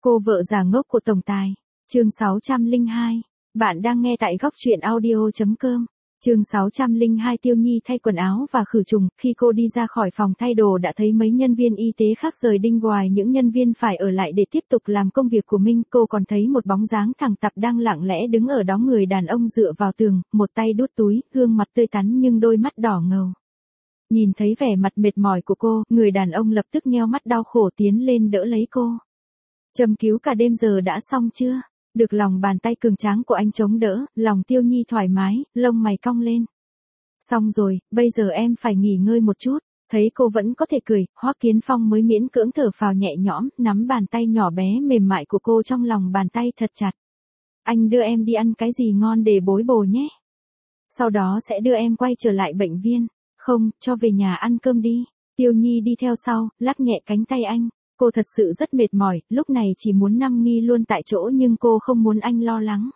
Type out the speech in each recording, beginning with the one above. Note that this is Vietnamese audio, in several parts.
Cô vợ già ngốc của tổng tài. Chương 602. Bạn đang nghe tại góc truyện audio.com. Chương 602. Tiêu Nhi thay quần áo và khử trùng. Khi cô đi ra khỏi phòng thay đồ đã thấy mấy nhân viên y tế khác rời đi, ngoài những nhân viên phải ở lại để tiếp tục làm công việc của mình. Cô còn thấy một bóng dáng thẳng tắp đang lặng lẽ đứng ở đó, người đàn ông dựa vào tường, một tay đút túi, gương mặt tươi tắn nhưng đôi mắt đỏ ngầu. Nhìn thấy vẻ mặt mệt mỏi của cô, người đàn ông lập tức nheo mắt đau khổ tiến lên đỡ lấy cô. Châm cứu cả đêm giờ đã xong chưa? Được lòng bàn tay cường tráng của anh chống đỡ, lòng Tiêu Nhi thoải mái, lông mày cong lên. Xong rồi, bây giờ em phải nghỉ ngơi một chút. Thấy cô vẫn có thể cười, Hoắc Kiến Phong mới miễn cưỡng thở phào nhẹ nhõm, nắm bàn tay nhỏ bé mềm mại của cô trong lòng bàn tay thật chặt. Anh đưa em đi ăn cái gì ngon để bối bổ nhé. Sau đó sẽ đưa em quay trở lại bệnh viện. Không, cho về nhà ăn cơm đi. Tiêu Nhi đi theo sau, lắc nhẹ cánh tay anh. Cô thật sự rất mệt mỏi, lúc này chỉ muốn nằm nghỉ luôn tại chỗ nhưng cô không muốn anh lo lắng.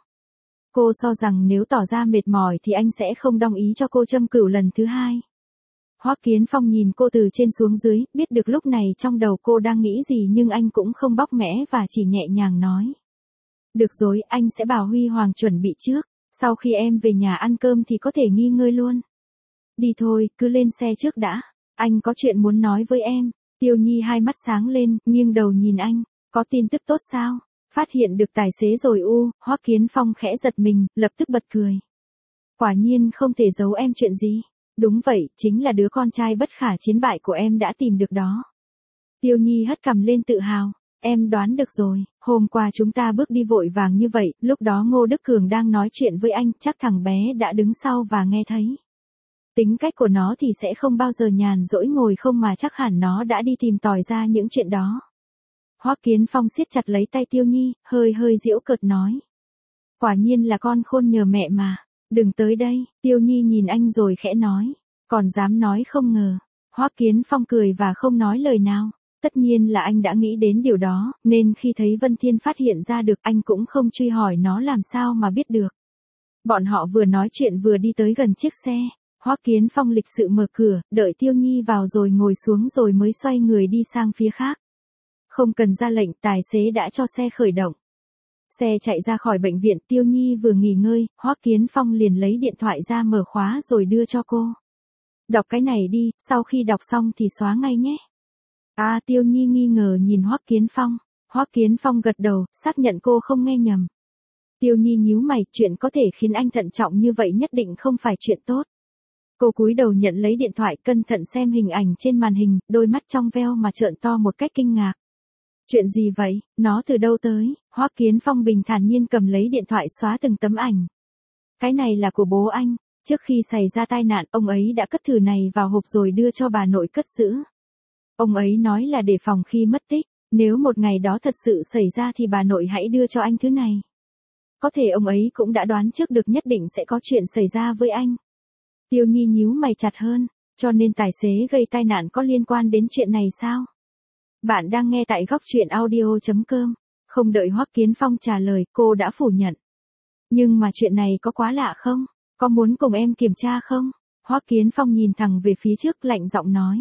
Cô so rằng nếu tỏ ra mệt mỏi thì anh sẽ không đồng ý cho cô châm cửu lần thứ hai. Hoắc Kiến Phong nhìn cô từ trên xuống dưới, biết được lúc này trong đầu cô đang nghĩ gì nhưng anh cũng không bóc mẽ và chỉ nhẹ nhàng nói. Được rồi, anh sẽ bảo Huy Hoàng chuẩn bị trước, sau khi em về nhà ăn cơm thì có thể nghỉ ngơi luôn. Đi thôi, cứ lên xe trước đã, anh có chuyện muốn nói với em. Tiêu Nhi hai mắt sáng lên, nghiêng đầu nhìn anh, có tin tức tốt sao? Phát hiện được tài xế rồi Hoắc Kiến Phong khẽ giật mình, lập tức bật cười. Quả nhiên không thể giấu em chuyện gì. Đúng vậy, chính là đứa con trai bất khả chiến bại của em đã tìm được đó. Tiêu Nhi hất cằm lên tự hào, em đoán được rồi, hôm qua chúng ta bước đi vội vàng như vậy, lúc đó Ngô Đức Cường đang nói chuyện với anh, chắc thằng bé đã đứng sau và nghe thấy. Tính cách của nó thì sẽ không bao giờ nhàn rỗi ngồi không mà chắc hẳn nó đã đi tìm tòi ra những chuyện đó. Hoắc Kiến Phong siết chặt lấy tay Tiêu Nhi, hơi giễu cợt nói. Quả nhiên là con khôn nhờ mẹ mà, đừng tới đây, Tiêu Nhi nhìn anh rồi khẽ nói, còn dám nói không ngờ. Hoắc Kiến Phong cười và không nói lời nào, tất nhiên là anh đã nghĩ đến điều đó, nên khi thấy Vân Thiên phát hiện ra được anh cũng không truy hỏi nó làm sao mà biết được. Bọn họ vừa nói chuyện vừa đi tới gần chiếc xe. Hoắc Kiến Phong lịch sự mở cửa, đợi Tiêu Nhi vào rồi ngồi xuống rồi mới xoay người đi sang phía khác. Không cần ra lệnh, tài xế đã cho xe khởi động. Xe chạy ra khỏi bệnh viện, Tiêu Nhi vừa nghỉ ngơi, Hoắc Kiến Phong liền lấy điện thoại ra mở khóa rồi đưa cho cô. Đọc cái này đi, sau khi đọc xong thì xóa ngay nhé. Tiêu Nhi nghi ngờ nhìn Hoắc Kiến Phong. Hoắc Kiến Phong gật đầu, xác nhận cô không nghe nhầm. Tiêu Nhi nhíu mày, chuyện có thể khiến anh thận trọng như vậy nhất định không phải chuyện tốt. Cô cúi đầu nhận lấy điện thoại, cẩn thận xem hình ảnh trên màn hình, đôi mắt trong veo mà trợn to một cách kinh ngạc. Chuyện gì vậy, nó từ đâu tới? Hoắc Kiến Phong bình thản nhiên cầm lấy điện thoại xóa từng tấm ảnh. Cái này là của bố anh, trước khi xảy ra tai nạn, ông ấy đã cất thử này vào hộp rồi đưa cho bà nội cất giữ. Ông ấy nói là để phòng khi mất tích, nếu một ngày đó thật sự xảy ra thì bà nội hãy đưa cho anh thứ này. Có thể ông ấy cũng đã đoán trước được nhất định sẽ có chuyện xảy ra với anh. Tiêu Nhi nhíu mày chặt hơn, cho nên tài xế gây tai nạn có liên quan đến chuyện này sao? Bạn đang nghe tại góc truyện audio.com. Không đợi Hoắc Kiến Phong trả lời, cô đã phủ nhận. Nhưng mà chuyện này có quá lạ không? Có muốn cùng em kiểm tra không? Hoắc Kiến Phong nhìn thẳng về phía trước, lạnh giọng nói.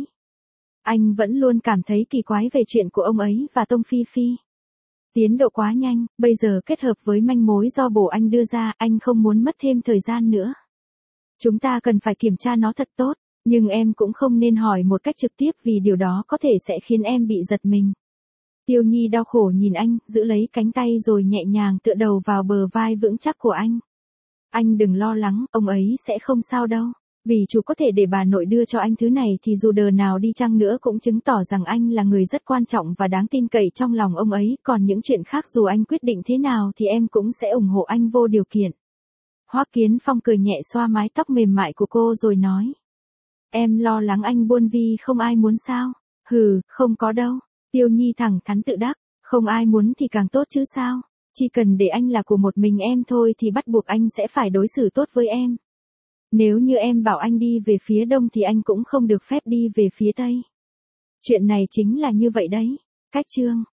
Anh vẫn luôn cảm thấy kỳ quái về chuyện của ông ấy và Tông Phi Phi. Tiến độ quá nhanh, bây giờ kết hợp với manh mối do bố anh đưa ra, anh không muốn mất thêm thời gian nữa. Chúng ta cần phải kiểm tra nó thật tốt, nhưng em cũng không nên hỏi một cách trực tiếp vì điều đó có thể sẽ khiến em bị giật mình. Tiêu Nhi đau khổ nhìn anh, giữ lấy cánh tay rồi nhẹ nhàng tựa đầu vào bờ vai vững chắc của anh. Anh đừng lo lắng, ông ấy sẽ không sao đâu. Vì chú có thể để bà nội đưa cho anh thứ này thì dù đờ nào đi chăng nữa cũng chứng tỏ rằng anh là người rất quan trọng và đáng tin cậy trong lòng ông ấy. Còn những chuyện khác dù anh quyết định thế nào thì em cũng sẽ ủng hộ anh vô điều kiện. Hoắc Kiến Phong cười nhẹ xoa mái tóc mềm mại của cô rồi nói. Em lo lắng anh buôn vi không ai muốn sao? Không có đâu. Tiêu Nhi thẳng thắn tự đắc, không ai muốn thì càng tốt chứ sao? Chỉ cần để anh là của một mình em thôi thì bắt buộc anh sẽ phải đối xử tốt với em. Nếu như em bảo anh đi về phía đông thì anh cũng không được phép đi về phía tây. Chuyện này chính là như vậy đấy. Cách chương.